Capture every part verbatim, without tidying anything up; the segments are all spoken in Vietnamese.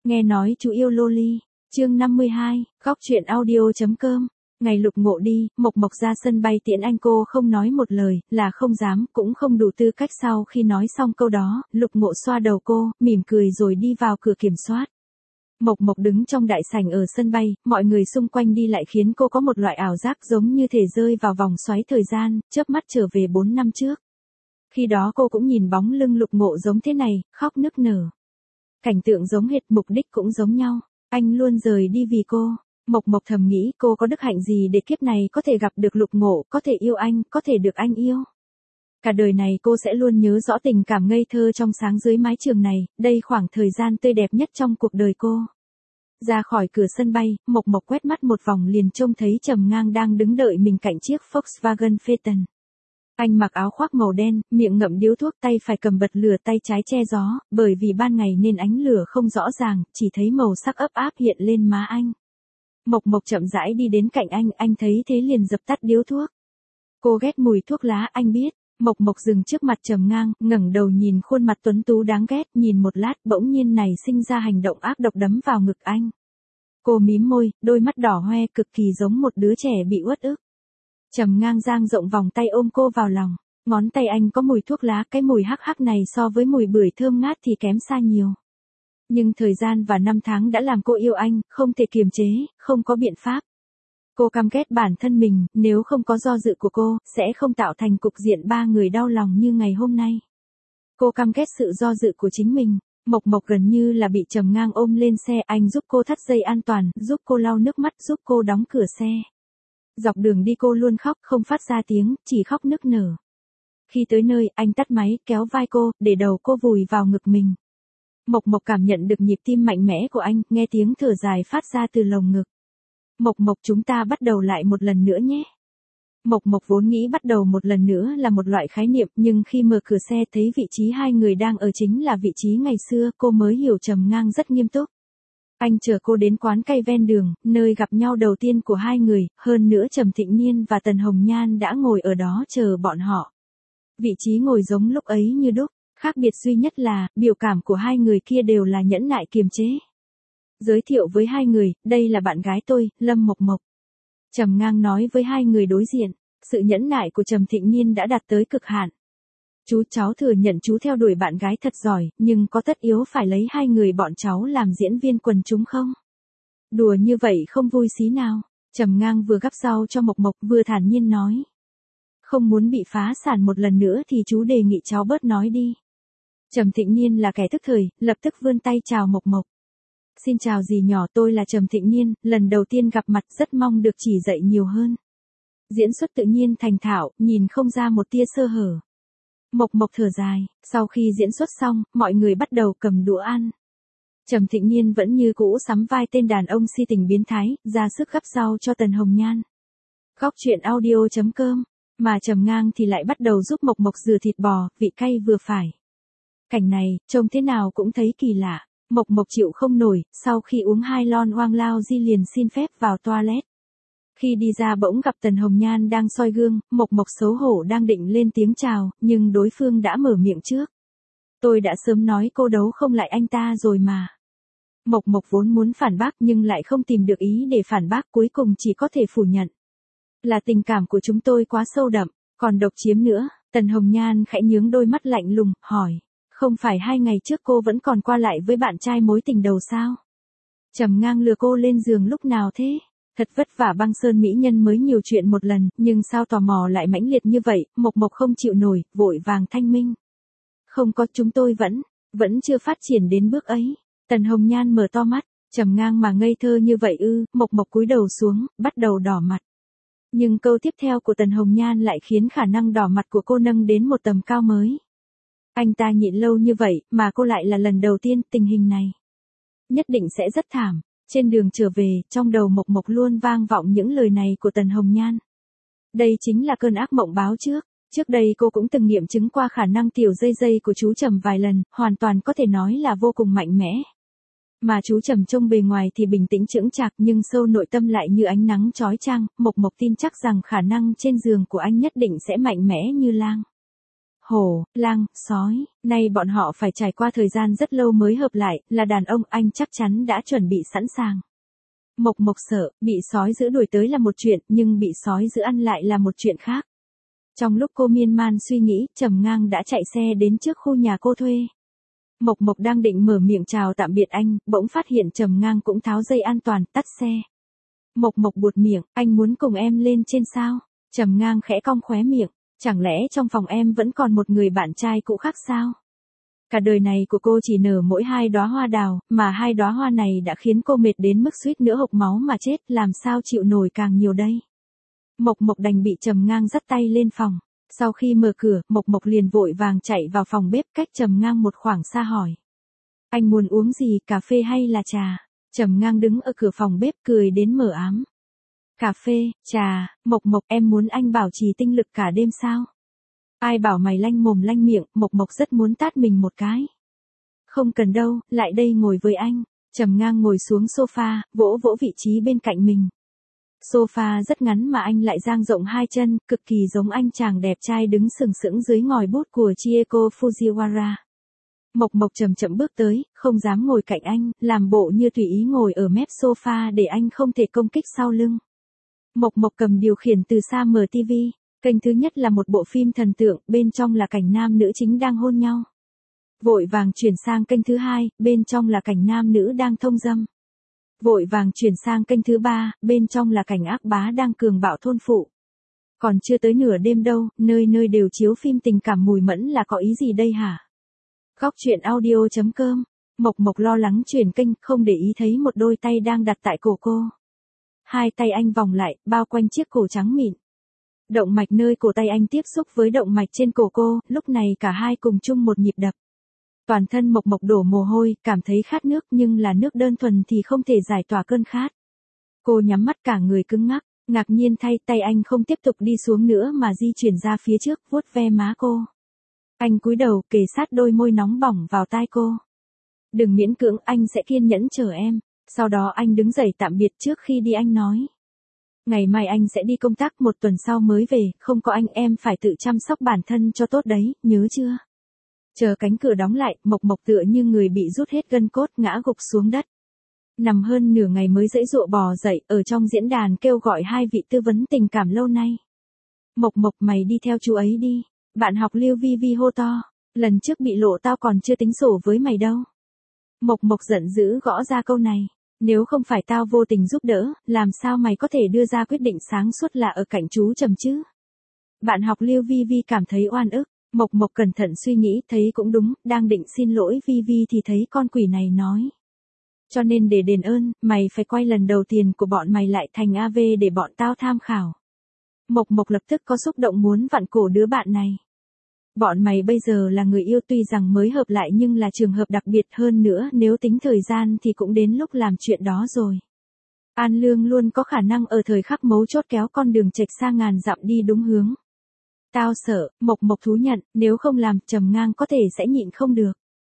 Nghe nói chú yêu loli. Chương năm mươi hai, góc truyện audio.com. Ngày Lục Ngộ đi, Mộc Mộc ra sân bay tiễn anh, cô không nói một lời, là không dám, cũng không đủ tư cách. Sau khi nói xong câu đó, Lục Ngộ xoa đầu cô, mỉm cười rồi đi vào cửa kiểm soát. Mộc Mộc đứng trong đại sảnh ở sân bay, mọi người xung quanh đi lại khiến cô có một loại ảo giác giống như thể rơi vào vòng xoáy thời gian, chớp mắt trở về bốn năm trước. Khi đó cô cũng nhìn bóng lưng Lục Ngộ giống thế này, khóc nức nở. Cảnh tượng giống hệt, mục đích cũng giống nhau. Anh luôn rời đi vì cô. Mộc Mộc thầm nghĩ cô có đức hạnh gì để kiếp này có thể gặp được Lục Ngộ, có thể yêu anh, có thể được anh yêu. Cả đời này cô sẽ luôn nhớ rõ tình cảm ngây thơ trong sáng dưới mái trường này, đây khoảng thời gian tươi đẹp nhất trong cuộc đời cô. Ra khỏi cửa sân bay, Mộc Mộc quét mắt một vòng liền trông thấy Trầm Ngang đang đứng đợi mình cạnh chiếc Volkswagen Phaeton. Anh mặc áo khoác màu đen, miệng ngậm điếu thuốc, tay phải cầm bật lửa, tay trái che gió, bởi vì ban ngày nên ánh lửa không rõ ràng, chỉ thấy màu sắc ấp áp hiện lên má anh. Mộc Mộc chậm rãi đi đến cạnh anh, anh thấy thế liền dập tắt điếu thuốc. Cô ghét mùi thuốc lá, anh biết. Mộc Mộc dừng trước mặt Trầm Ngang, ngẩng đầu nhìn khuôn mặt tuấn tú đáng ghét, nhìn một lát bỗng nhiên này sinh ra hành động ác độc đấm vào ngực anh. Cô mím môi, đôi mắt đỏ hoe cực kỳ giống một đứa trẻ bị uất ức. Trầm Ngang dang rộng vòng tay ôm cô vào lòng, ngón tay anh có mùi thuốc lá, cái mùi hắc hắc này so với mùi bưởi thơm ngát thì kém xa nhiều. Nhưng thời gian và năm tháng đã làm cô yêu anh, không thể kiềm chế, không có biện pháp. Cô căm ghét bản thân mình, nếu không có do dự của cô, sẽ không tạo thành cục diện ba người đau lòng như ngày hôm nay. Cô căm ghét sự do dự của chính mình. Mộc Mộc gần như là bị Trầm Ngang ôm lên xe, anh giúp cô thắt dây an toàn, giúp cô lau nước mắt, giúp cô đóng cửa xe. Dọc đường đi cô luôn khóc, không phát ra tiếng, chỉ khóc nức nở. Khi tới nơi, anh tắt máy, kéo vai cô, để đầu cô vùi vào ngực mình. Mộc Mộc cảm nhận được nhịp tim mạnh mẽ của anh, nghe tiếng thở dài phát ra từ lồng ngực. Mộc Mộc, chúng ta bắt đầu lại một lần nữa nhé. Mộc Mộc vốn nghĩ bắt đầu một lần nữa là một loại khái niệm, nhưng khi mở cửa xe thấy vị trí hai người đang ở chính là vị trí ngày xưa, cô mới hiểu Trầm Ngang rất nghiêm túc. Anh chở cô đến quán cây ven đường, nơi gặp nhau đầu tiên của hai người, hơn nữa Trầm Thịnh Niên và Tần Hồng Nhan đã ngồi ở đó chờ bọn họ. Vị trí ngồi giống lúc ấy như đúc, khác biệt duy nhất là, biểu cảm của hai người kia đều là nhẫn nại kiềm chế. Giới thiệu với hai người, đây là bạn gái tôi, Lâm Mộc Mộc. Trầm Ngang nói với hai người đối diện, sự nhẫn nại của Trầm Thịnh Niên đã đạt tới cực hạn. Chú cháu thừa nhận chú theo đuổi bạn gái thật giỏi, nhưng có tất yếu phải lấy hai người bọn cháu làm diễn viên quần chúng không? Đùa như vậy không vui xí nào. Trầm Ngang vừa gắp rau cho Mộc Mộc vừa thản nhiên nói. Không muốn bị phá sản một lần nữa thì chú đề nghị cháu bớt nói đi. Trầm Thịnh Niên là kẻ thức thời, lập tức vươn tay chào Mộc Mộc. Xin chào dì nhỏ, tôi là Trầm Thịnh Niên, lần đầu tiên gặp mặt, rất mong được chỉ dạy nhiều hơn. Diễn xuất tự nhiên thành thạo, nhìn không ra một tia sơ hở. Mộc Mộc thở dài, sau khi diễn xuất xong, mọi người bắt đầu cầm đũa ăn. Trầm Thịnh Niên vẫn như cũ sắm vai tên đàn ông si tình biến thái, ra sức gắp rau cho Tần Hồng Nhan. Góc truyện audio.com, mà Trầm Ngang thì lại bắt đầu giúp Mộc Mộc rửa thịt bò, vị cay vừa phải. Cảnh này, trông thế nào cũng thấy kỳ lạ. Mộc Mộc chịu không nổi, sau khi uống hai lon Oang Lao Di liền xin phép vào toilet. Khi đi ra bỗng gặp Tần Hồng Nhan đang soi gương, Mộc Mộc xấu hổ đang định lên tiếng chào, nhưng đối phương đã mở miệng trước. Tôi đã sớm nói cô đấu không lại anh ta rồi mà. Mộc Mộc vốn muốn phản bác nhưng lại không tìm được ý để phản bác, cuối cùng chỉ có thể phủ nhận. Là tình cảm của chúng tôi quá sâu đậm, còn độc chiếm nữa. Tần Hồng Nhan khẽ nhướng đôi mắt lạnh lùng, hỏi. Không phải hai ngày trước cô vẫn còn qua lại với bạn trai mối tình đầu sao? Trầm Ngang lừa cô lên giường lúc nào thế? Thật vất vả băng sơn mỹ nhân mới nhiều chuyện một lần, nhưng sao tò mò lại mãnh liệt như vậy? Mộc Mộc không chịu nổi, vội vàng thanh minh. Không có, chúng tôi vẫn, vẫn chưa phát triển đến bước ấy. Tần Hồng Nhan mở to mắt, Trầm Ngang mà ngây thơ như vậy ư? Mộc Mộc cúi đầu xuống, bắt đầu đỏ mặt. Nhưng câu tiếp theo của Tần Hồng Nhan lại khiến khả năng đỏ mặt của cô nâng đến một tầm cao mới. Anh ta nhịn lâu như vậy, mà cô lại là lần đầu tiên, tình hình này nhất định sẽ rất thảm. Trên đường trở về, trong đầu Mộc Mộc luôn vang vọng những lời này của Tần Hồng Nhan. Đây chính là cơn ác mộng báo trước. Trước đây cô cũng từng nghiệm chứng qua khả năng tiểu dây dây của chú Trầm vài lần, hoàn toàn có thể nói là vô cùng mạnh mẽ. Mà chú Trầm trông bề ngoài thì bình tĩnh chững chạc nhưng sâu nội tâm lại như ánh nắng chói chang. Mộc Mộc tin chắc rằng khả năng trên giường của anh nhất định sẽ mạnh mẽ như lang. hổ, lang, sói, nay bọn họ phải trải qua thời gian rất lâu mới hợp lại, là đàn ông anh chắc chắn đã chuẩn bị sẵn sàng. Mộc Mộc sợ, bị sói giữ đuổi tới là một chuyện, nhưng bị sói giữ ăn lại là một chuyện khác. Trong lúc cô miên man suy nghĩ, Trầm Ngang đã chạy xe đến trước khu nhà cô thuê. Mộc Mộc đang định mở miệng chào tạm biệt anh, bỗng phát hiện Trầm Ngang cũng tháo dây an toàn, tắt xe. Mộc Mộc buột miệng, anh muốn cùng em lên trên sao? Trầm Ngang khẽ cong khóe miệng, chẳng lẽ trong phòng em vẫn còn một người bạn trai cũ khác sao? Cả đời này của cô chỉ nở mỗi hai đóa hoa đào, mà hai đóa hoa này đã khiến cô mệt đến mức suýt nữa hộc máu mà chết, làm sao chịu nổi càng nhiều đây? Mộc Mộc đành bị Trầm Ngang dắt tay lên phòng. Sau khi mở cửa, Mộc Mộc liền vội vàng chạy vào phòng bếp cách Trầm Ngang một khoảng xa hỏi. Anh muốn uống gì, cà phê hay là trà? Trầm Ngang đứng ở cửa phòng bếp cười đến mờ ám. Cà phê, trà, Mộc Mộc em muốn anh bảo trì tinh lực cả đêm sao? Ai bảo mày lanh mồm lanh miệng, Mộc Mộc rất muốn tát mình một cái. Không cần đâu, lại đây ngồi với anh. Trầm Ngang ngồi xuống sofa, vỗ vỗ vị trí bên cạnh mình. Sofa rất ngắn mà anh lại dang rộng hai chân, cực kỳ giống anh chàng đẹp trai đứng sừng sững dưới ngòi bút của Chieko Fujiwara. Mộc Mộc chậm chậm bước tới, không dám ngồi cạnh anh, làm bộ như tùy ý ngồi ở mép sofa để anh không thể công kích sau lưng. Mộc Mộc cầm điều khiển từ xa mở tivi, kênh thứ nhất là một bộ phim thần tượng, bên trong là cảnh nam nữ chính đang hôn nhau. Vội vàng chuyển sang kênh thứ hai, bên trong là cảnh nam nữ đang thông dâm. Vội vàng chuyển sang kênh thứ ba, bên trong là cảnh ác bá đang cường bạo thôn phụ. Còn chưa tới nửa đêm đâu, nơi nơi đều chiếu phim tình cảm mùi mẫn là có ý gì đây hả? Góc truyện audio chấm com. Mộc Mộc lo lắng chuyển kênh, không để ý thấy một đôi tay đang đặt tại cổ cô. Hai tay anh vòng lại, bao quanh chiếc cổ trắng mịn. Động mạch nơi cổ tay anh tiếp xúc với động mạch trên cổ cô, lúc này cả hai cùng chung một nhịp đập. Toàn thân Mộc Mộc đổ mồ hôi, cảm thấy khát nước nhưng là nước đơn thuần thì không thể giải tỏa cơn khát. Cô nhắm mắt cả người cứng ngắc, ngạc nhiên thay tay anh không tiếp tục đi xuống nữa mà di chuyển ra phía trước, vuốt ve má cô. Anh cúi đầu kề sát đôi môi nóng bỏng vào tai cô. Đừng miễn cưỡng, anh sẽ kiên nhẫn chờ em. Sau đó anh đứng dậy tạm biệt, trước khi đi anh nói. Ngày mai anh sẽ đi công tác, một tuần sau mới về, không có anh em phải tự chăm sóc bản thân cho tốt đấy, nhớ chưa? Chờ cánh cửa đóng lại, Mộc Mộc tựa như người bị rút hết gân cốt ngã gục xuống đất. Nằm hơn nửa ngày mới giãy giụa bò dậy, ở trong diễn đàn kêu gọi hai vị tư vấn tình cảm lâu nay. Mộc Mộc mày đi theo chú ấy đi. Bạn học Lưu Vi Vi hô to. Lần trước bị lộ tao còn chưa tính sổ với mày đâu. Mộc Mộc giận dữ gõ ra câu này. Nếu không phải tao vô tình giúp đỡ, làm sao mày có thể đưa ra quyết định sáng suốt là ở cạnh chú Trầm chứ? Bạn học Lưu Vi Vi cảm thấy oan ức. Mộc Mộc cẩn thận suy nghĩ, thấy cũng đúng, đang định xin lỗi Vi Vi thì thấy con quỷ này nói. Cho nên để đền ơn, mày phải quay lần đầu tiền của bọn mày lại thành a vê để bọn tao tham khảo. Mộc Mộc lập tức có xúc động muốn vặn cổ đứa bạn này. Bọn mày bây giờ là người yêu tuy rằng mới hợp lại nhưng là trường hợp đặc biệt hơn nữa, nếu tính thời gian thì cũng đến lúc làm chuyện đó rồi. An Lương luôn có khả năng ở thời khắc mấu chốt kéo con đường chệch xa ngàn dặm đi đúng hướng. Tao sợ, Mộc Mộc thú nhận, nếu không làm, Trầm Ngang có thể sẽ nhịn không được.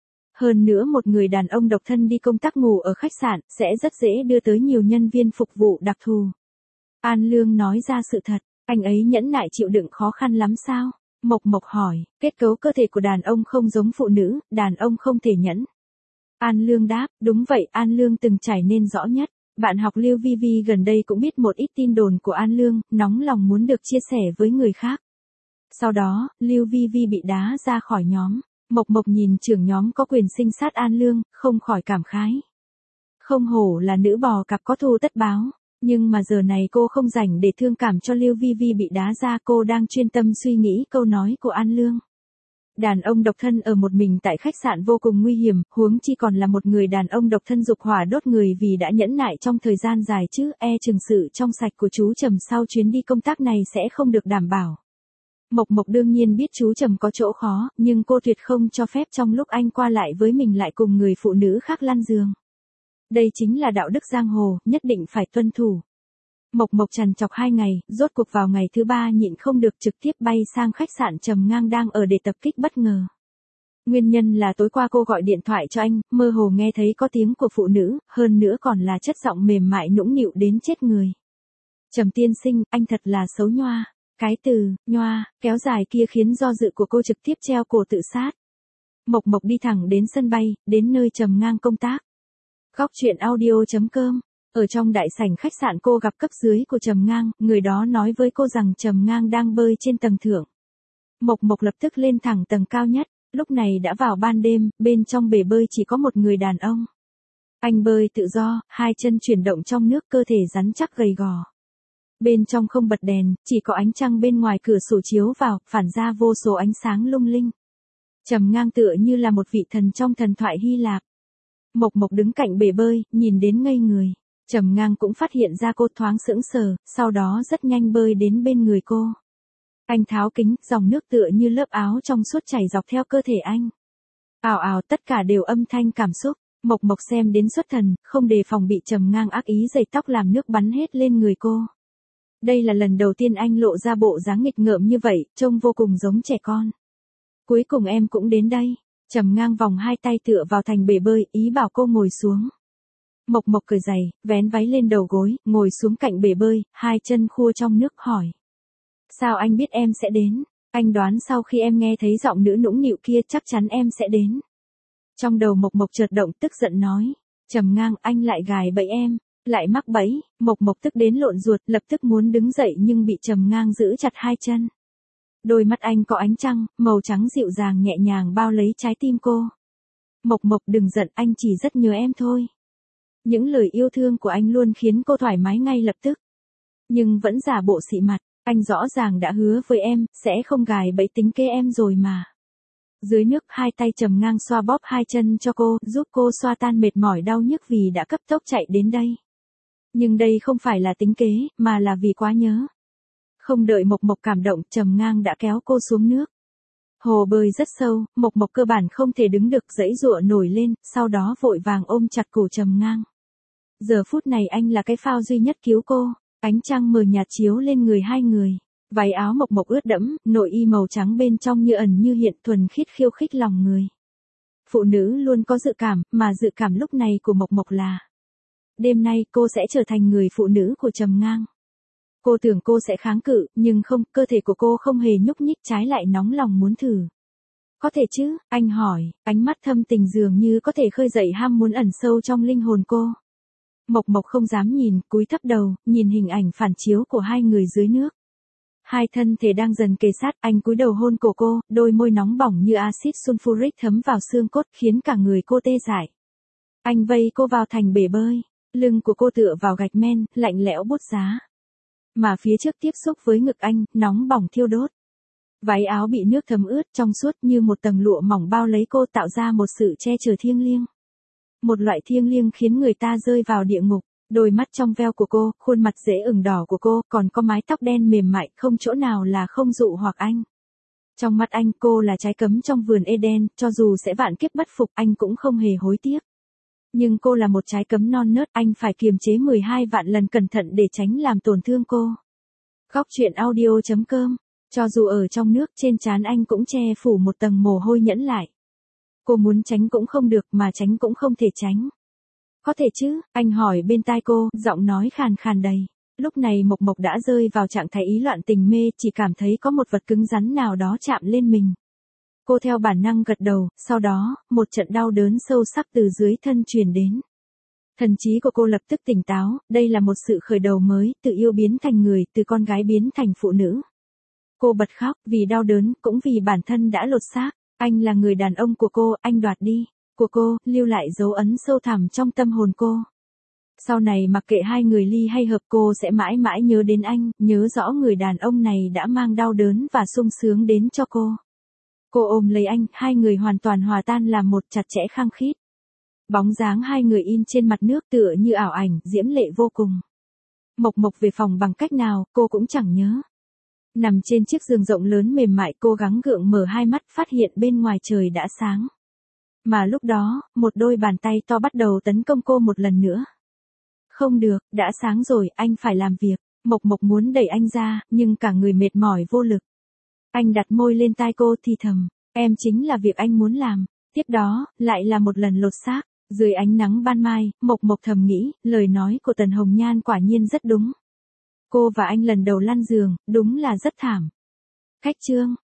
Hơn nữa một người đàn ông độc thân đi công tác ngủ ở khách sạn, sẽ rất dễ đưa tới nhiều nhân viên phục vụ đặc thù. An Lương nói ra sự thật, anh ấy nhẫn nại chịu đựng khó khăn lắm sao? Mộc Mộc hỏi, kết cấu cơ thể của đàn ông không giống phụ nữ, đàn ông không thể nhẫn. An Lương đáp, đúng vậy, An Lương từng trải nên rõ nhất. Bạn học Lưu Vi Vi gần đây cũng biết một ít tin đồn của An Lương, nóng lòng muốn được chia sẻ với người khác. Sau đó, Lưu Vi Vi bị đá ra khỏi nhóm. Mộc Mộc nhìn trưởng nhóm có quyền sinh sát An Lương, không khỏi cảm khái. Không hổ là nữ bò cặp có thù tất báo. Nhưng mà giờ này cô không rảnh để thương cảm cho Lưu Vi Vi bị đá ra, cô đang chuyên tâm suy nghĩ câu nói của An Lương. Đàn ông độc thân ở một mình tại khách sạn vô cùng nguy hiểm, huống chi còn là một người đàn ông độc thân dục hỏa đốt người vì đã nhẫn nại trong thời gian dài chứ, e chừng sự trong sạch của chú Trầm sau chuyến đi công tác này sẽ không được đảm bảo. Mộc Mộc đương nhiên biết chú Trầm có chỗ khó, nhưng cô tuyệt không cho phép trong lúc anh qua lại với mình lại cùng người phụ nữ khác lăn giường. Đây chính là đạo đức giang hồ, nhất định phải tuân thủ. Mộc Mộc trằn trọc hai ngày, rốt cuộc vào ngày thứ ba nhịn không được trực tiếp bay sang khách sạn Trầm Ngang đang ở để tập kích bất ngờ. Nguyên nhân là tối qua cô gọi điện thoại cho anh, mơ hồ nghe thấy có tiếng của phụ nữ, hơn nữa còn là chất giọng mềm mại nũng nịu đến chết người. Trầm tiên sinh, anh thật là xấu nhoa. Cái từ, nhoa, kéo dài kia khiến do dự của cô trực tiếp treo cổ tự sát. Mộc Mộc đi thẳng đến sân bay, đến nơi Trầm Ngang công tác. Góc truyện audio chấm com. Ở trong đại sảnh khách sạn cô gặp cấp dưới của Trầm Ngang, người đó nói với cô rằng Trầm Ngang đang bơi trên tầng thượng. Mộc Mộc lập tức lên thẳng tầng cao nhất, lúc này đã vào ban đêm, bên trong bể bơi chỉ có một người đàn ông. Anh bơi tự do, hai chân chuyển động trong nước, cơ thể rắn chắc gầy gò. Bên trong không bật đèn, chỉ có ánh trăng bên ngoài cửa sổ chiếu vào, phản ra vô số ánh sáng lung linh. Trầm Ngang tựa như là một vị thần trong thần thoại Hy Lạp. Mộc Mộc đứng cạnh bể bơi, nhìn đến ngây người. Trầm Ngang cũng phát hiện ra cô, thoáng sững sờ, sau đó rất nhanh bơi đến bên người cô. Anh tháo kính, dòng nước tựa như lớp áo trong suốt chảy dọc theo cơ thể anh. Ào ào, tất cả đều âm thanh cảm xúc. Mộc Mộc xem đến xuất thần, không đề phòng bị Trầm Ngang ác ý giày tóc làm nước bắn hết lên người cô. Đây là lần đầu tiên anh lộ ra bộ dáng nghịch ngợm như vậy, trông vô cùng giống trẻ con. Cuối cùng em cũng đến đây. Trầm Ngang vòng hai tay tựa vào thành bể bơi, ý bảo cô ngồi xuống. Mộc Mộc cởi giày, vén váy lên đầu gối, ngồi xuống cạnh bể bơi, hai chân khua trong nước hỏi. Sao anh biết em sẽ đến? Anh đoán sau khi em nghe thấy giọng nữ nũng nịu kia chắc chắn em sẽ đến. Trong đầu Mộc Mộc chợt động, tức giận nói. Trầm Ngang, anh lại gài bẫy em. Lại mắc bẫy. Mộc Mộc tức đến lộn ruột, lập tức muốn đứng dậy nhưng bị Trầm Ngang giữ chặt hai chân. Đôi mắt anh có ánh trăng, màu trắng dịu dàng nhẹ nhàng bao lấy trái tim cô. Mộc Mộc đừng giận, anh chỉ rất nhớ em thôi. Những lời yêu thương của anh luôn khiến cô thoải mái ngay lập tức. Nhưng vẫn giả bộ xị mặt, anh rõ ràng đã hứa với em, sẽ không gài bẫy tính kế em rồi mà. Dưới nước hai tay Trầm Ngang xoa bóp hai chân cho cô, giúp cô xoa tan mệt mỏi đau nhức vì đã cấp tốc chạy đến đây. Nhưng đây không phải là tính kế, mà là vì quá nhớ. Không đợi Mộc Mộc cảm động, Trầm Ngang đã kéo cô xuống nước. Hồ bơi rất sâu, Mộc Mộc cơ bản không thể đứng được, giãy giụa nổi lên, sau đó vội vàng ôm chặt cổ Trầm Ngang. Giờ phút này anh là cái phao duy nhất cứu cô, ánh trăng mờ nhạt chiếu lên người hai người. Váy áo Mộc Mộc ướt đẫm, nội y màu trắng bên trong như ẩn như hiện, thuần khiết khiêu khích lòng người. Phụ nữ luôn có dự cảm, mà dự cảm lúc này của Mộc Mộc là đêm nay cô sẽ trở thành người phụ nữ của Trầm Ngang. Cô tưởng cô sẽ kháng cự, nhưng không, cơ thể của cô không hề nhúc nhích, trái lại nóng lòng muốn thử. Có thể chứ? Anh hỏi, ánh mắt thâm tình dường như có thể khơi dậy ham muốn ẩn sâu trong linh hồn cô. Mộc Mộc không dám nhìn, cúi thấp đầu, nhìn hình ảnh phản chiếu của hai người dưới nước. Hai thân thể đang dần kề sát, anh cúi đầu hôn cổ cô, đôi môi nóng bỏng như axit sulfuric thấm vào xương cốt khiến cả người cô tê dại. Anh vây cô vào thành bể bơi, lưng của cô tựa vào gạch men, lạnh lẽo buốt giá. Mà phía trước tiếp xúc với ngực anh, nóng bỏng thiêu đốt. Váy áo bị nước thấm ướt, trong suốt như một tầng lụa mỏng bao lấy cô, tạo ra một sự che chở thiêng liêng. Một loại thiêng liêng khiến người ta rơi vào địa ngục. Đôi mắt trong veo của cô, khuôn mặt dễ ửng đỏ của cô, còn có mái tóc đen mềm mại, không chỗ nào là không dụ hoặc anh. Trong mắt anh, cô là trái cấm trong vườn Eden, cho dù sẽ vạn kiếp bất phục, anh cũng không hề hối tiếc. Nhưng cô là một trái cấm non nớt, anh phải kiềm chế mười hai vạn lần cẩn thận để tránh làm tổn thương cô. Góc truyện audio chấm com. Cho dù ở trong nước, trên trán anh cũng che phủ một tầng mồ hôi nhẫn lại. Cô muốn tránh cũng không được, mà tránh cũng không thể tránh. Có thể chứ? Anh hỏi bên tai cô, giọng nói khàn khàn đầy. Lúc này Mộc Mộc đã rơi vào trạng thái ý loạn tình mê, chỉ cảm thấy có một vật cứng rắn nào đó chạm lên mình. Cô theo bản năng gật đầu, sau đó, một trận đau đớn sâu sắc từ dưới thân truyền đến. Thần trí của cô lập tức tỉnh táo, đây là một sự khởi đầu mới, từ yêu biến thành người, từ con gái biến thành phụ nữ. Cô bật khóc, vì đau đớn, cũng vì bản thân đã lột xác. Anh là người đàn ông của cô, anh đoạt đi của cô, lưu lại dấu ấn sâu thẳm trong tâm hồn cô. Sau này mặc kệ hai người ly hay hợp, cô sẽ mãi mãi nhớ đến anh, nhớ rõ người đàn ông này đã mang đau đớn và sung sướng đến cho cô. Cô ôm lấy anh, hai người hoàn toàn hòa tan làm một, chặt chẽ khăng khít. Bóng dáng hai người in trên mặt nước tựa như ảo ảnh, diễm lệ vô cùng. Mộc Mộc về phòng bằng cách nào, cô cũng chẳng nhớ. Nằm trên chiếc giường rộng lớn mềm mại, cô gắng gượng mở hai mắt, phát hiện bên ngoài trời đã sáng. Mà lúc đó, một đôi bàn tay to bắt đầu tấn công cô một lần nữa. Không được, đã sáng rồi, anh phải làm việc. Mộc Mộc muốn đẩy anh ra, nhưng cả người mệt mỏi vô lực. Anh đặt môi lên tai cô thì thầm, em chính là việc anh muốn làm. Tiếp đó, lại là một lần lột xác. Dưới ánh nắng ban mai, Mộc Mộc thầm nghĩ, lời nói của Tần Hồng Nhan quả nhiên rất đúng. cô và anh lần đầu lăn giường, đúng là rất thảm. Cách chương